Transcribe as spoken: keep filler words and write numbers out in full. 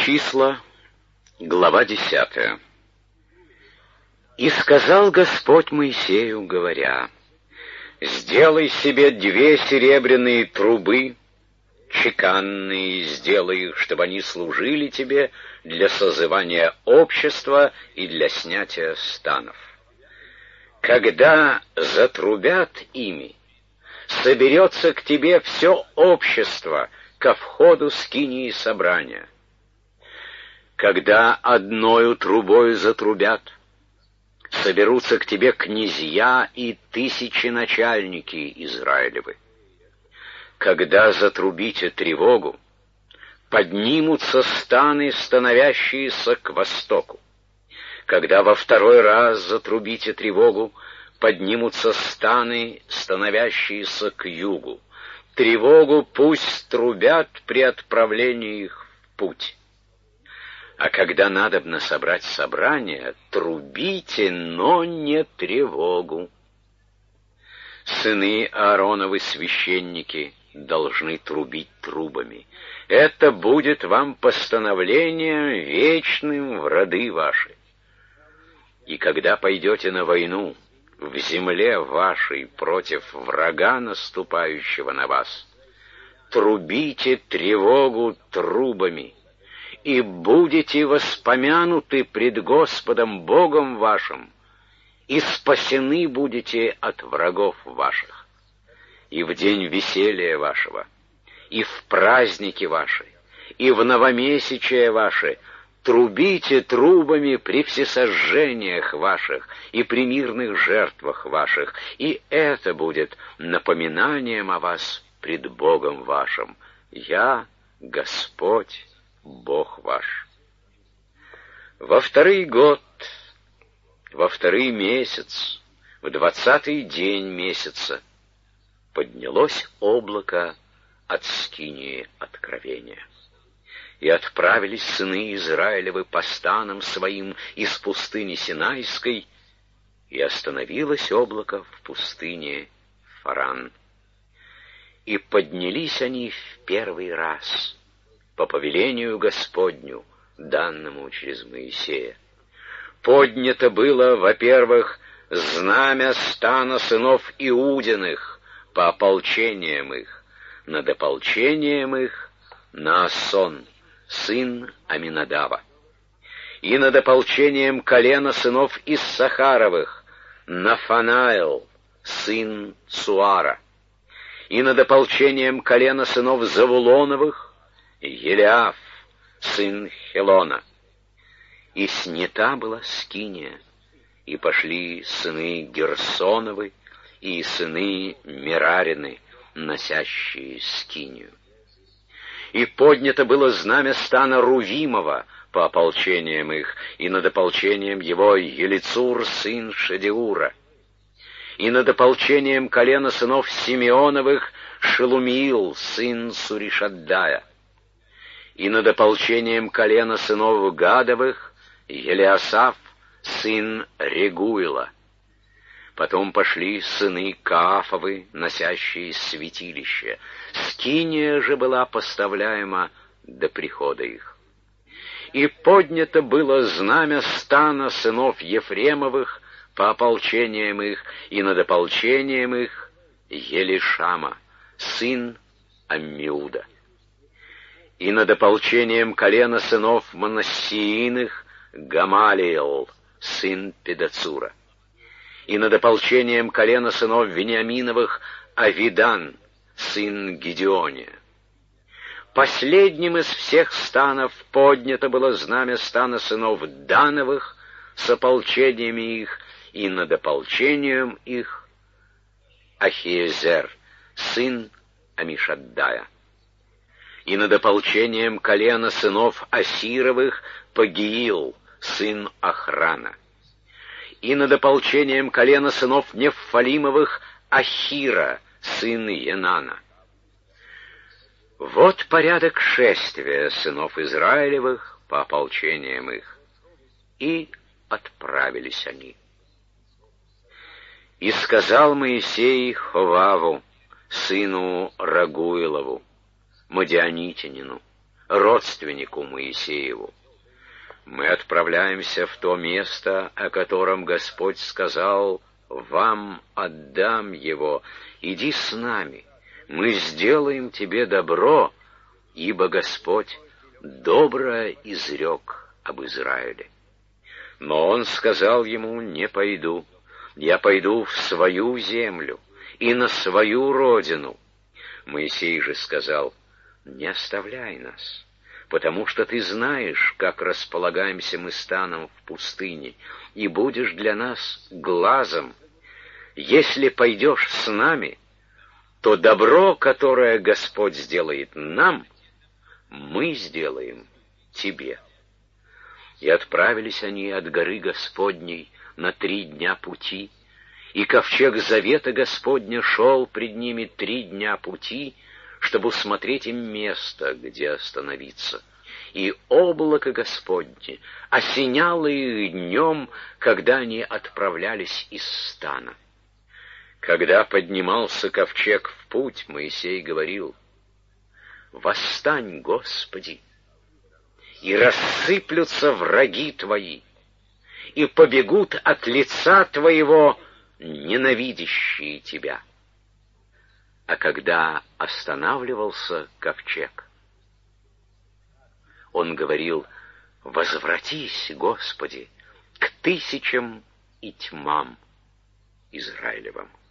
Числа, глава десятая. «И сказал Господь Моисею, говоря: сделай себе две серебряные трубы, чеканные, сделай их, чтобы они служили тебе для созывания общества и для снятия станов. Когда затрубят ими, соберется к тебе все общество ко входу скинии собрания. Когда одною трубою затрубят, соберутся к тебе князья и тысячи начальники Израилевы. Когда затрубите тревогу, поднимутся станы, становящиеся к востоку. Когда во второй раз затрубите тревогу, поднимутся станы, становящиеся к югу. Тревогу пусть трубят при отправлении их в путь. А когда надобно собрать собрание, трубите, но не тревогу. Сыны Аароновы, священники, должны трубить трубами. Это будет вам постановлением вечным в роды ваши. И когда пойдете на войну в земле вашей против врага, наступающего на вас, трубите тревогу трубами, и будете воспомянуты пред Господом Богом вашим, и спасены будете от врагов ваших. И в день веселья вашего, и в праздники ваши, и в новомесячие ваше трубите трубами при всесожжениях ваших и при мирных жертвах ваших, и это будет напоминанием о вас пред Богом вашим. Я Господь, Бог ваш. Во второй год, во второй месяц, в двадцатый день месяца поднялось облако от скинии откровения. И отправились сыны Израилевы по станам своим из пустыни Синайской, и остановилось облако в пустыне Фаран. И поднялись они в первый раз по повелению Господню, данному через Моисея. Поднято было, во-первых, знамя стана сынов Иудиных по ополчениям их, над ополчением их Наасон, сын Аминадава, и над ополчением колена сынов Иссахаровых Нафанаил, сын Цуара, и над ополчением колена сынов Завулоновых Елиаф, сын Хелона. И снята была скиния, и пошли сыны Герсоновы и сыны Мерарины, носящие скинию. И поднято было знамя стана Рувимова по ополчениям их, и над ополчением его Елицур, сын Шедеура, и над ополчением колена сынов Симеоновых Шелумиил, сын Суришаддая, и над ополчением колена сынов Гадовых Елиасаф, сын Регуила. Потом пошли сыны Каафовы, носящие святилище. Скиния же была поставляема до прихода их. И поднято было знамя стана сынов Ефремовых по ополчениям их, и над ополчением их Елишама, сын Аммиуда. И над ополчением колена сынов Манассииных Гамалиэл, сын Педацура. И над ополчением колена сынов Вениаминовых Авидан, сын Гидеония. Последним из всех станов поднято было знамя стана сынов Дановых с ополчениями их, и над ополчением их Ахиезер, сын Амишаддая. И над ополчением колена сынов Асировых Пагиил, сын Охрана. И над ополчением колена сынов Неффалимовых Ахира, сын Енана. Вот порядок шествия сынов Израилевых по ополчениям их. И отправились они. И сказал Моисей Ховаву, сыну Рагуилову, Мадианитянину: родственнику Моисееву: «Мы отправляемся в то место, о котором Господь сказал: вам отдам его, иди с нами, мы сделаем тебе добро, ибо Господь доброе изрек об Израиле». Но он сказал ему: «Не пойду, я пойду в свою землю и на свою родину». Моисей же сказал: «Не оставляй нас, потому что ты знаешь, как располагаемся мы станом в пустыне, и будешь для нас глазом. Если пойдешь с нами, то добро, которое Господь сделает нам, мы сделаем тебе». И отправились они от горы Господней на три дня пути, и ковчег завета Господня шел пред ними три дня пути, чтобы усмотреть им место, где остановиться. И облако Господне осеняло их днем, когда они отправлялись из стана. Когда поднимался ковчег в путь, Моисей говорил: «Восстань, Господи, и рассыплются враги Твои, и побегут от лица Твоего ненавидящие Тебя». А когда останавливался ковчег, он говорил: «Возвратись, Господи, к тысячам и тьмам Израилевым».